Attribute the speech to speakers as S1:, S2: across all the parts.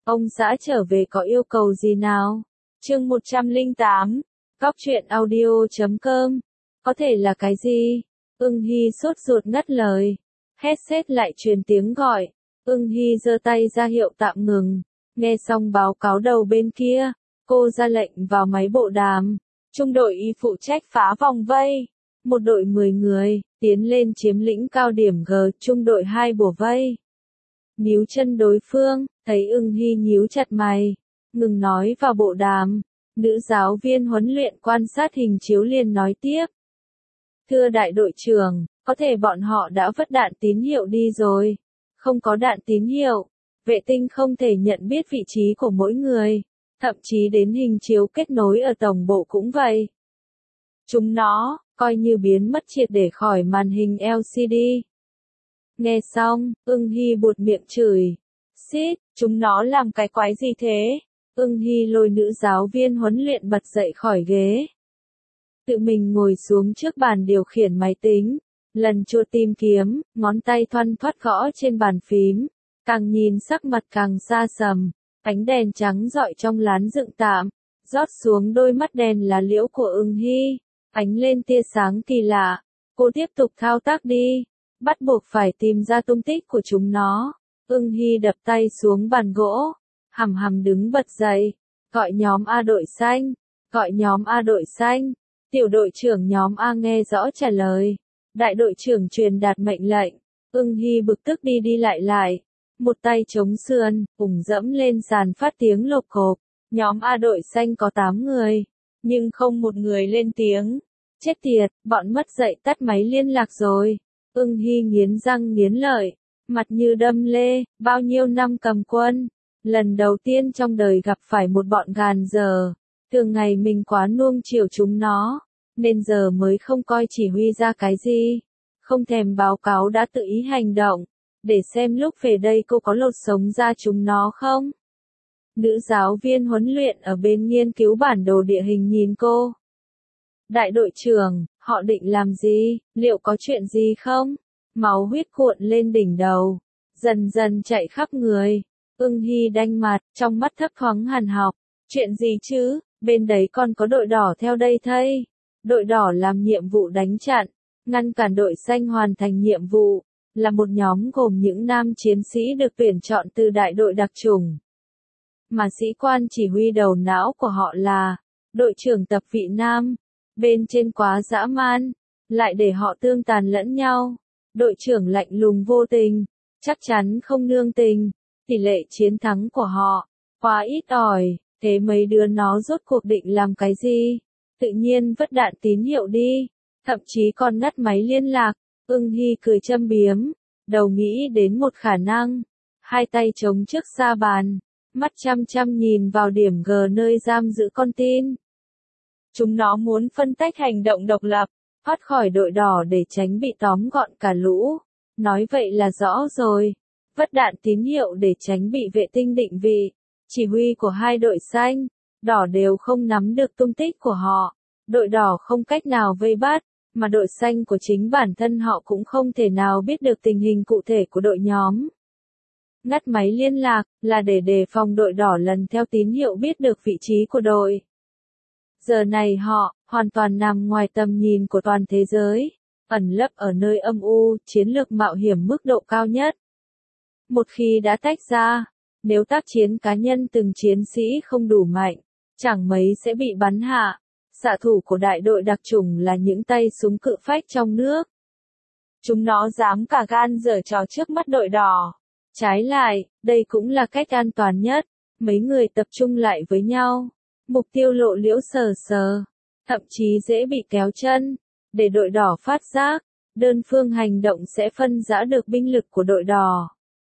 S1: Ông xã trở về có yêu cầu gì nào? Chương 108. Góc truyện audio.com. Có thể là cái gì? Ưng Hy sốt ruột ngắt lời. Headset lại truyền tiếng gọi. Ưng Hy giơ tay ra hiệu tạm ngừng. Nghe xong báo cáo đầu bên kia, cô ra lệnh vào máy bộ đàm. Trung đội Y phụ trách phá vòng vây. Một đội 10 người, tiến lên chiếm lĩnh cao điểm G, trung đội 2 bủa vây. Níu chân đối phương, thấy Ưng Hy nhíu chặt mày, ngừng nói vào bộ đàm. Nữ giáo viên huấn luyện quan sát hình chiếu liền nói tiếp. Thưa đại đội trưởng, có thể bọn họ đã vứt đạn tín hiệu đi rồi. Không có đạn tín hiệu, vệ tinh không thể nhận biết vị trí của mỗi người, thậm chí đến hình chiếu kết nối ở tổng bộ cũng vậy. Chúng nó, coi như biến mất triệt để khỏi màn hình LCD. Nghe xong, Ưng Hy buột miệng chửi. Xít, chúng nó làm cái quái gì thế? Ưng Hy lôi nữ giáo viên huấn luyện bật dậy khỏi ghế. Tự mình ngồi xuống trước bàn điều khiển máy tính, lần chuột tìm kiếm, ngón tay thoăn thoắt gõ trên bàn phím. Càng nhìn sắc mặt càng xa sầm, ánh đèn trắng rọi trong lán dựng tạm, rót xuống đôi mắt đèn lá liễu của Ưng Hy, ánh lên tia sáng kỳ lạ. Cô tiếp tục thao tác đi, bắt buộc phải tìm ra tung tích của chúng nó. Ưng Hy đập tay xuống bàn gỗ, hầm hầm đứng bật dậy, gọi nhóm A đội xanh, gọi nhóm A đội xanh. Tiểu đội trưởng nhóm A nghe rõ trả lời. Đại đội trưởng truyền đạt mệnh lệnh. Ưng Hy bực tức đi lại, một tay chống sườn, cùng dẫm lên sàn phát tiếng lộp cộp. Nhóm A đội xanh có 8 người, nhưng không một người lên tiếng. Chết tiệt, bọn mất dậy tắt máy liên lạc rồi. Ưng Hy nghiến răng nghiến lợi, mặt như đâm lê, bao nhiêu năm cầm quân. Lần đầu tiên trong đời gặp phải một bọn gàn giờ. Thường ngày mình quá nuông chiều chúng nó, nên giờ mới không coi chỉ huy ra cái gì. Không thèm báo cáo đã tự ý hành động, để xem lúc về đây cô có lột sống ra chúng nó không. Nữ giáo viên huấn luyện ở bên nghiên cứu bản đồ địa hình nhìn cô. Đại đội trưởng, họ định làm gì, liệu có chuyện gì không? Máu huyết cuộn lên đỉnh đầu, dần dần chạy khắp người. Ưng Hy đanh mặt, trong mắt thấp thoáng hằn học. Chuyện gì chứ, bên đấy còn có đội đỏ theo đây thây. Đội đỏ làm nhiệm vụ đánh chặn, ngăn cản đội xanh hoàn thành nhiệm vụ, là một nhóm gồm những nam chiến sĩ được tuyển chọn từ đại đội đặc chủng. Mà sĩ quan chỉ huy đầu não của họ là đội trưởng Tập Vị Nam. Bên trên quá dã man, lại để họ tương tàn lẫn nhau. Đội trưởng lạnh lùng vô tình, chắc chắn không nương tình. Tỷ lệ chiến thắng của họ quá ít ỏi, thế mấy đứa nó rốt cuộc định làm cái gì? Tự nhiên vứt đạn tín hiệu đi, thậm chí còn ngắt máy liên lạc. Ưng Hy cười châm biếm, đầu nghĩ đến một khả năng. Hai tay chống trước sa bàn, mắt chăm chăm nhìn vào điểm G nơi giam giữ con tin. Chúng nó muốn phân tách hành động độc lập, thoát khỏi đội đỏ để tránh bị tóm gọn cả lũ. Nói vậy là rõ rồi. Vứt đạn tín hiệu để tránh bị vệ tinh định vị. Chỉ huy của hai đội xanh, đỏ đều không nắm được tung tích của họ. Đội đỏ không cách nào vây bắt, mà đội xanh của chính bản thân họ cũng không thể nào biết được tình hình cụ thể của đội nhóm. Ngắt máy liên lạc là để đề phòng đội đỏ lần theo tín hiệu biết được vị trí của đội. Giờ này họ hoàn toàn nằm ngoài tầm nhìn của toàn thế giới, ẩn lấp ở nơi âm u, chiến lược mạo hiểm mức độ cao nhất. Một khi đã tách ra, nếu tác chiến cá nhân từng chiến sĩ không đủ mạnh, chẳng mấy sẽ bị bắn hạ. Xạ thủ của đại đội đặc chủng là những tay súng cự phách trong nước. Chúng nó dám cả gan giở trò trước mắt đội đỏ. Trái lại, đây cũng là cách an toàn nhất. Mấy người tập trung lại với nhau, mục tiêu lộ liễu sờ sờ, thậm chí dễ bị kéo chân. Để đội đỏ phát giác, đơn phương hành động sẽ phân rã được binh lực của đội đỏ.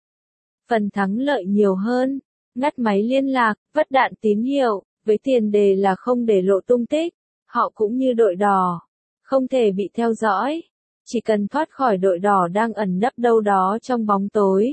S1: Phần thắng lợi nhiều hơn, ngắt máy liên lạc, vứt đạn tín hiệu, với tiền đề là không để lộ tung tích. Họ cũng như đội đỏ, không thể bị theo dõi. Chỉ cần thoát khỏi đội đỏ đang ẩn nấp đâu đó trong bóng tối,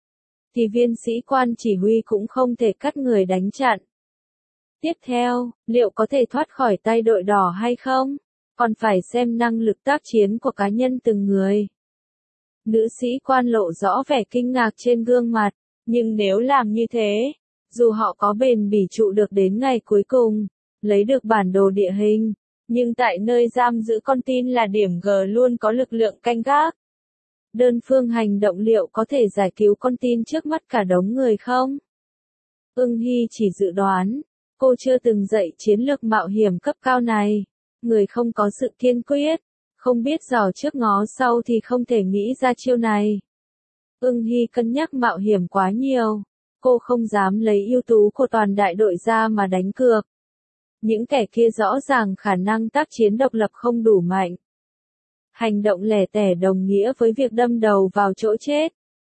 S1: thì viên sĩ quan chỉ huy cũng không thể cắt người đánh chặn. Tiếp theo, liệu có thể thoát khỏi tay đội đỏ hay không? Còn phải xem năng lực tác chiến của cá nhân từng người. Nữ sĩ quan lộ rõ vẻ kinh ngạc trên gương mặt, nhưng nếu làm như thế, Dù họ có bền bỉ trụ được đến ngày cuối cùng, lấy được bản đồ địa hình, nhưng tại nơi giam giữ con tin là điểm G luôn có lực lượng canh gác. Đơn phương hành động liệu có thể giải cứu con tin trước mắt cả đống người không? Ưng Hy chỉ dự đoán, cô chưa từng dạy chiến lược mạo hiểm cấp cao này. Người không có sự kiên quyết, không biết dò trước ngó sau thì không thể nghĩ ra chiêu này. Ưng Hy cân nhắc mạo hiểm quá nhiều, cô không dám lấy ưu tú của toàn đại đội ra mà đánh cược. Những kẻ kia rõ ràng khả năng tác chiến độc lập không đủ mạnh. Hành động lẻ tẻ đồng nghĩa với việc đâm đầu vào chỗ chết.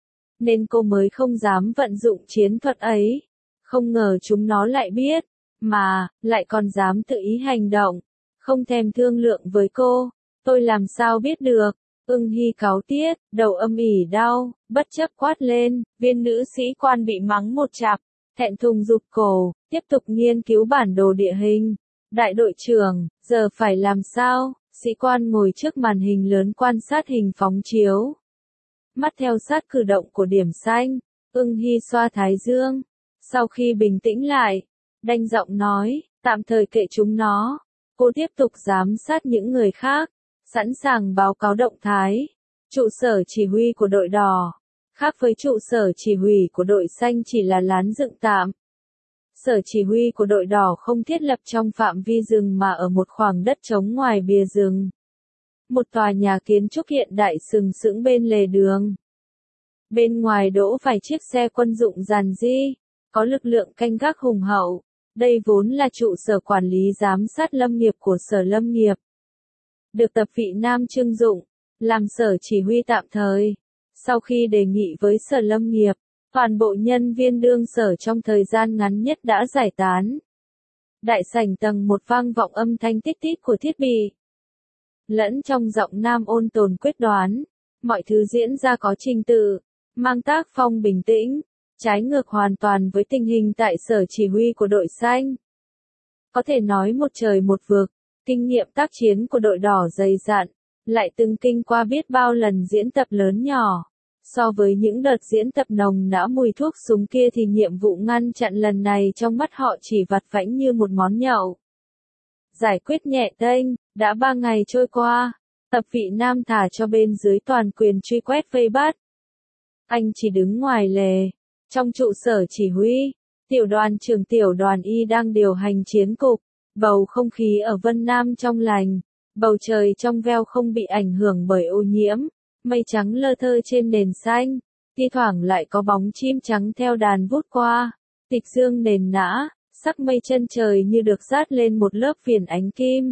S1: Nên cô mới không dám vận dụng chiến thuật ấy. Không ngờ chúng nó lại biết, mà, lại còn dám tự ý hành động. Không thèm thương lượng với cô, tôi làm sao biết được. Ưng Hy cáu tiết, đầu âm ỉ đau, bất chấp quát lên, viên nữ sĩ quan bị mắng một chặp, thẹn thùng rụt cổ, tiếp tục nghiên cứu bản đồ địa hình. Đại đội trưởng, giờ phải làm sao? Sĩ quan ngồi trước màn hình lớn quan sát hình phóng chiếu. Mắt theo sát cử động của điểm xanh, Ưng Hy xoa thái dương. Sau khi bình tĩnh lại, đanh giọng nói, tạm thời kệ chúng nó. Cô tiếp tục giám sát những người khác, sẵn sàng báo cáo động thái. Trụ sở chỉ huy của đội đỏ, khác với trụ sở chỉ huy của đội xanh chỉ là lán dựng tạm. Sở chỉ huy của đội đỏ không thiết lập trong phạm vi rừng mà ở một khoảng đất trống ngoài bìa rừng. Một tòa nhà kiến trúc hiện đại sừng sững bên lề đường. Bên ngoài đỗ vài chiếc xe quân dụng dàn di, có lực lượng canh gác hùng hậu. Đây vốn là trụ sở quản lý giám sát lâm nghiệp của Sở Lâm nghiệp. Được tập vị Nam trưng dụng, làm sở chỉ huy tạm thời. Sau khi đề nghị với Sở Lâm nghiệp, toàn bộ nhân viên đương sở trong thời gian ngắn nhất đã giải tán. Đại sảnh tầng 1 vang vọng âm thanh tít tít của thiết bị. Lẫn trong giọng nam ôn tồn quyết đoán, mọi thứ diễn ra có trình tự, mang tác phong bình tĩnh, trái ngược hoàn toàn với tình hình tại sở chỉ huy của đội xanh. Có thể nói một trời một vực, kinh nghiệm tác chiến của đội đỏ dày dặn, lại từng kinh qua biết bao lần diễn tập lớn nhỏ. So với những đợt diễn tập nồng nã mùi thuốc súng kia thì nhiệm vụ ngăn chặn lần này trong mắt họ chỉ vặt vãnh như một món nhậu. Giải quyết nhẹ tênh, đã 3 ngày trôi qua, tập vị Nam thả cho bên dưới toàn quyền truy quét vây bắt. Anh chỉ đứng ngoài lề, trong trụ sở chỉ huy, tiểu đoàn trưởng tiểu đoàn Y đang điều hành chiến cục, bầu không khí ở Vân Nam trong lành, bầu trời trong veo không bị ảnh hưởng bởi ô nhiễm. Mây trắng lơ thơ trên nền xanh, thi thoảng lại có bóng chim trắng theo đàn vút qua, tịch dương nền nã, sắc mây chân trời như được dát lên một lớp viền ánh kim.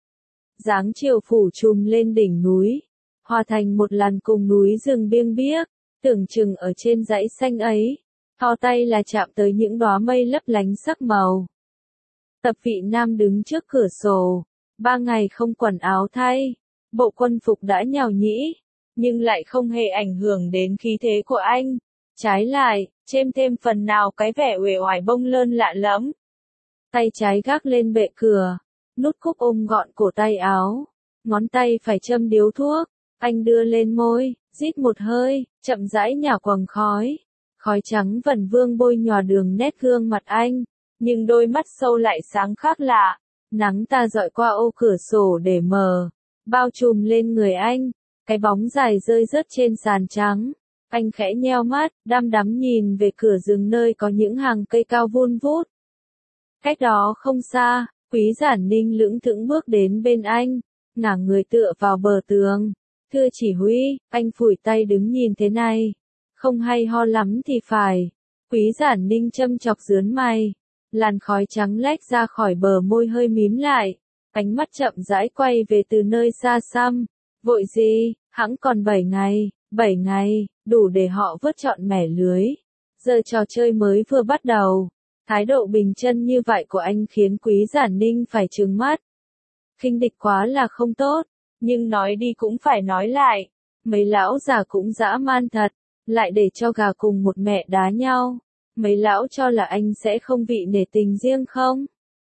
S1: Dáng chiều phủ trùm lên đỉnh núi, hòa thành một làn cùng núi rừng biêng biếc, tưởng chừng ở trên dãy xanh ấy, thò tay là chạm tới những đóa mây lấp lánh sắc màu. Tập vị Nam đứng trước cửa sổ, 3 ngày không quần áo thay, bộ quân phục đã nhàu nhĩ. Nhưng lại không hề ảnh hưởng đến khí thế của anh. Trái lại, chêm thêm phần nào cái vẻ uể oải bông lơn lạ lẫm. Tay trái gác lên bệ cửa, nút cúc ôm gọn cổ tay áo, ngón tay phải châm điếu thuốc, anh đưa lên môi, rít một hơi, chậm rãi nhả quầng khói. Khói trắng vẩn vương bôi nhòa đường nét gương mặt anh, nhưng đôi mắt sâu lại sáng khác lạ. Nắng ta dọi qua ô cửa sổ để mờ, bao trùm lên người anh. Cái bóng dài rơi rớt trên sàn trắng. Anh khẽ nheo mắt, đăm đắm nhìn về cửa rừng nơi có những hàng cây cao vun vút. Cách đó không xa, Quý Giản Ninh lững thững bước đến bên anh, ngả người tựa vào bờ tường. Thưa chỉ huy, anh phủi tay đứng nhìn thế này. Không hay ho lắm thì phải. Quý Giản Ninh châm chọc rướn mày. Làn khói trắng lách ra khỏi bờ môi hơi mím lại. Ánh mắt chậm rãi quay về từ nơi xa xăm. Vội gì, hẵng còn 7 ngày, đủ để họ vớt trọn mẻ lưới. Giờ trò chơi mới vừa bắt đầu. Thái độ bình chân như vậy của anh khiến Quý Giản Ninh phải trừng mắt. Khinh địch quá là không tốt, nhưng nói đi cũng phải nói lại. Mấy lão già cũng dã man thật, lại để cho gà cùng một mẹ đá nhau. Mấy lão cho là anh sẽ không vị nể tình riêng không?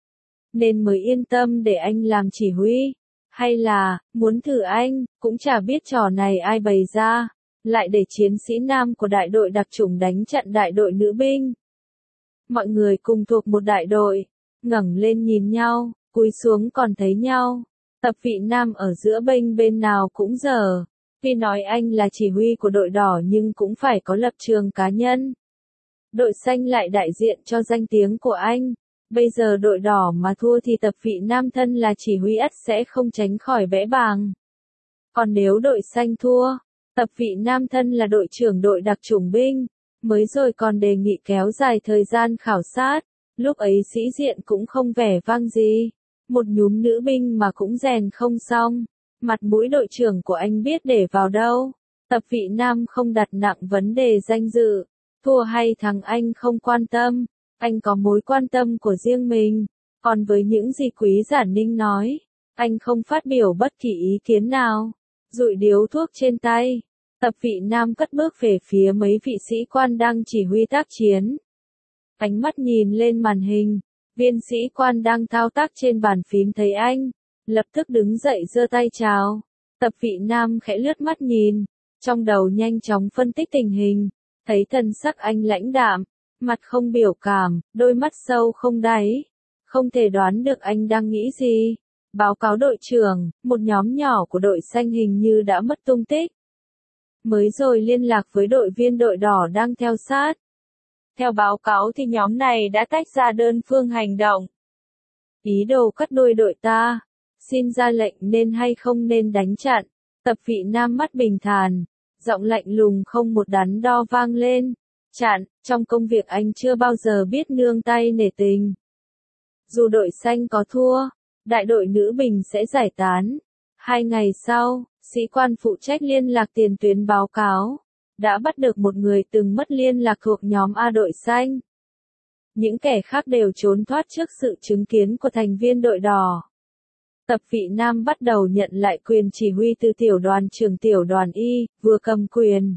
S1: Nên mới yên tâm để anh làm chỉ huy. Hay là, muốn thử anh, cũng chả biết trò này ai bày ra, lại để chiến sĩ nam của đại đội đặc chủng đánh trận đại đội nữ binh. Mọi người cùng thuộc một đại đội, ngẩng lên nhìn nhau, cúi xuống còn thấy nhau. Tập vị nam ở giữa bênh bên nào cũng dở. Tuy nói anh là chỉ huy của đội đỏ nhưng cũng phải có lập trường cá nhân. Đội xanh lại đại diện cho danh tiếng của anh. Bây giờ đội đỏ mà thua thì tập vị nam thân là chỉ huy ắt sẽ không tránh khỏi bẽ bàng. Còn nếu đội xanh thua, tập vị nam thân là đội trưởng đội đặc chủng binh, mới rồi còn đề nghị kéo dài thời gian khảo sát, lúc ấy sĩ diện cũng không vẻ vang gì. Một nhúm nữ binh mà cũng rèn không xong, mặt mũi đội trưởng của anh biết để vào đâu. Tập vị nam không đặt nặng vấn đề danh dự, thua hay thắng anh không quan tâm, anh có mối quan tâm của riêng mình. Còn với những gì Quý Giản Ninh nói, anh không phát biểu bất kỳ ý kiến nào. Dụi điếu thuốc trên tay, tập vị nam cất bước về phía mấy vị sĩ quan đang chỉ huy tác chiến. Ánh mắt nhìn lên màn hình, viên sĩ quan đang thao tác trên bàn phím thấy anh, lập tức đứng dậy giơ tay chào. Tập vị nam khẽ lướt mắt nhìn, trong đầu nhanh chóng phân tích tình hình, thấy thần sắc anh lãnh đạm, mặt không biểu cảm, đôi mắt sâu không đáy, không thể đoán được anh đang nghĩ gì. Báo cáo đội trưởng, một nhóm nhỏ của đội xanh hình như đã mất tung tích. Mới rồi liên lạc với đội viên đội đỏ đang theo sát. Theo báo cáo thì nhóm này đã tách ra đơn phương hành động. Ý đồ cắt đuôi đội ta, xin ra lệnh nên hay không nên đánh chặn. Tập vị nam mắt bình thản, giọng lạnh lùng không một đắn đo vang lên. Chặn, trong công việc anh chưa bao giờ biết nương tay nể tình. Dù đội xanh có thua, đại đội nữ bình sẽ giải tán. 2 ngày sau, sĩ quan phụ trách liên lạc tiền tuyến báo cáo, đã bắt được một người từng mất liên lạc thuộc nhóm A đội xanh. Những kẻ khác đều trốn thoát trước sự chứng kiến của thành viên đội đỏ. Tập vị nam bắt đầu nhận lại quyền chỉ huy từ tiểu đoàn trưởng tiểu đoàn Y, vừa cầm quyền.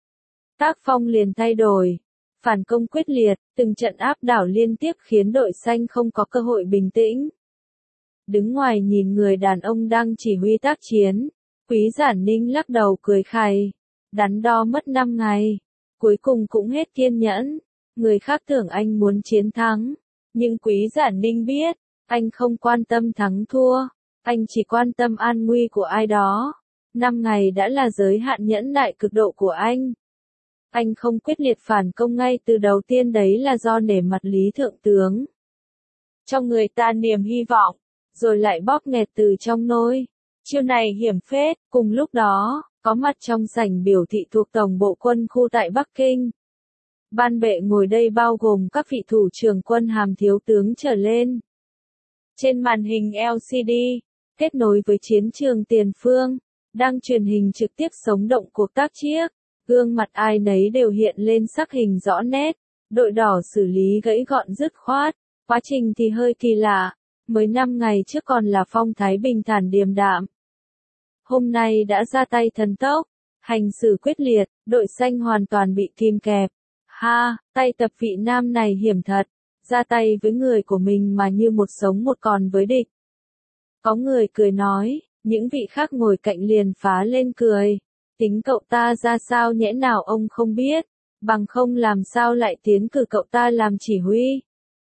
S1: Tác phong liền thay đổi, phản công quyết liệt, từng trận áp đảo liên tiếp khiến đội xanh không có cơ hội bình tĩnh. Đứng ngoài nhìn người đàn ông đang chỉ huy tác chiến, Quý Giản Ninh lắc đầu cười khày, đắn đo mất 5 ngày, cuối cùng cũng hết kiên nhẫn. Người khác tưởng anh muốn chiến thắng, nhưng Quý Giản Ninh biết, anh không quan tâm thắng thua, anh chỉ quan tâm an nguy của ai đó. 5 ngày đã là giới hạn nhẫn nại cực độ của anh. Anh không quyết liệt phản công ngay từ đầu tiên đấy là do nể mặt Lý Thượng tướng. Trong người ta niềm hy vọng, rồi lại bóp nghẹt từ trong nôi. Chiêu này hiểm phết, cùng lúc đó, có mặt trong sảnh biểu thị thuộc Tổng bộ quân khu tại Bắc Kinh. Ban bệ ngồi đây bao gồm các vị thủ trưởng quân hàm thiếu tướng trở lên. Trên màn hình LCD, kết nối với chiến trường tiền phương, đang truyền hình trực tiếp sống động cuộc tác chiến. Gương mặt ai nấy đều hiện lên sắc hình rõ nét, đội đỏ xử lý gãy gọn dứt khoát, quá trình thì hơi kỳ lạ, mới 5 ngày trước còn là phong thái bình thản điềm đạm. Hôm nay đã ra tay thần tốc, hành xử quyết liệt, đội xanh hoàn toàn bị kìm kẹp. Ha, tay tập vị nam này hiểm thật, ra tay với người của mình mà như một sống một còn với địch. Có người cười nói, những vị khác ngồi cạnh liền phá lên cười. Tính cậu ta ra sao nhẽ nào ông không biết, bằng không làm sao lại tiến cử cậu ta làm chỉ huy.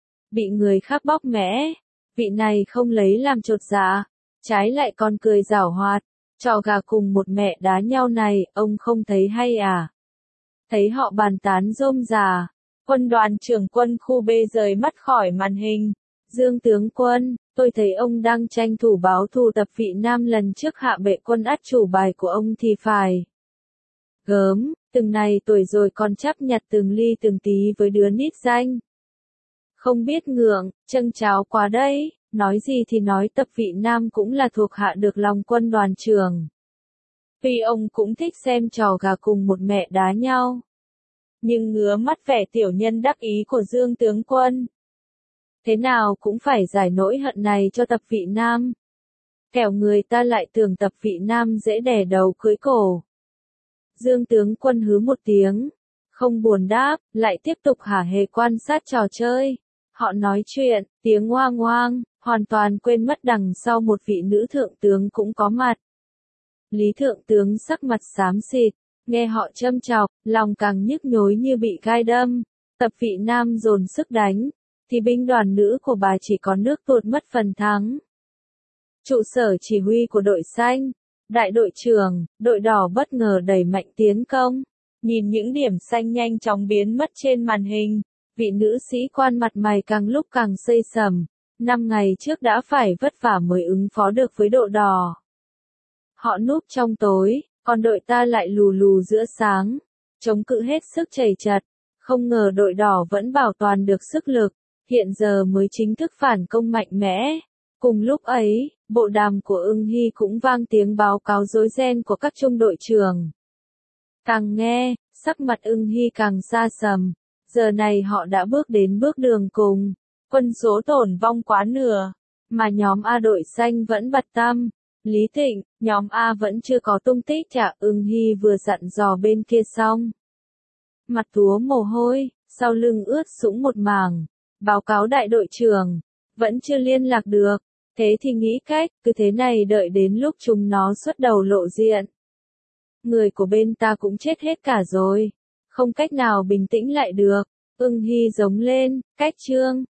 S1: Bị người khác bóc mẽ, vị này không lấy làm chột dạ, trái lại còn cười giảo hoạt, trò gà cùng một mẹ đá nhau này, ông không thấy hay à? Thấy họ bàn tán rôm rà, quân đoàn trưởng quân khu B rời mắt khỏi màn hình. Dương tướng quân, tôi thấy ông đang tranh thủ báo thù tập vị nam lần trước hạ bệ quân át chủ bài của ông thì phải. Gớm, từng này tuổi rồi còn chấp nhặt từng ly từng tí với đứa nít danh. Không biết ngượng, châng cháo quá đấy, nói gì thì nói tập vị nam cũng là thuộc hạ được lòng quân đoàn trưởng. Tuy ông cũng thích xem trò gà cùng một mẹ đá nhau, nhưng ngứa mắt vẻ tiểu nhân đắc ý của Dương tướng quân. Thế nào cũng phải giải nỗi hận này cho tập vị nam. Kẻo người ta lại tưởng tập vị nam dễ đẻ đầu cưới cổ. Dương tướng quân hứ một tiếng, không buồn đáp, lại tiếp tục hả hê quan sát trò chơi. Họ nói chuyện, tiếng ngoang ngoang, hoàn toàn quên mất đằng sau một vị nữ thượng tướng cũng có mặt. Lý thượng tướng sắc mặt xám xịt, nghe họ châm chọc, lòng càng nhức nhối như bị gai đâm. Tập vị nam dồn sức đánh, thì binh đoàn nữ của bà chỉ có nước tuột mất phần thắng. Trụ sở chỉ huy của đội xanh, đại đội trưởng, đội đỏ bất ngờ đẩy mạnh tiến công. Nhìn những điểm xanh nhanh chóng biến mất trên màn hình, vị nữ sĩ quan mặt mày càng lúc càng xây sầm. 5 ngày trước đã phải vất vả mới ứng phó được với đội đỏ. Họ núp trong tối, còn đội ta lại lù lù giữa sáng, chống cự hết sức chầy chật. Không ngờ đội đỏ vẫn bảo toàn được sức lực, hiện giờ mới chính thức phản công mạnh mẽ. Cùng lúc ấy, bộ đàm của Ưng Hy cũng vang tiếng báo cáo rối ren của các trung đội trưởng. Càng nghe, sắc mặt Ưng Hy càng xa sầm, giờ này họ đã bước đến bước đường cùng, quân số tổn vong quá nửa, mà nhóm A đội xanh vẫn bặt tăm. Lý Thịnh, nhóm A vẫn chưa có tung tích chả. Ưng Hy vừa dặn dò bên kia xong. Mặt túa mồ hôi, sau lưng ướt sũng một mảng, báo cáo đại đội trưởng, vẫn chưa liên lạc được, thế thì nghĩ cách, cứ thế này đợi đến lúc chúng nó xuất đầu lộ diện. Người của bên ta cũng chết hết cả rồi, không cách nào bình tĩnh lại được. Ưng Hy giống lên, cách trương.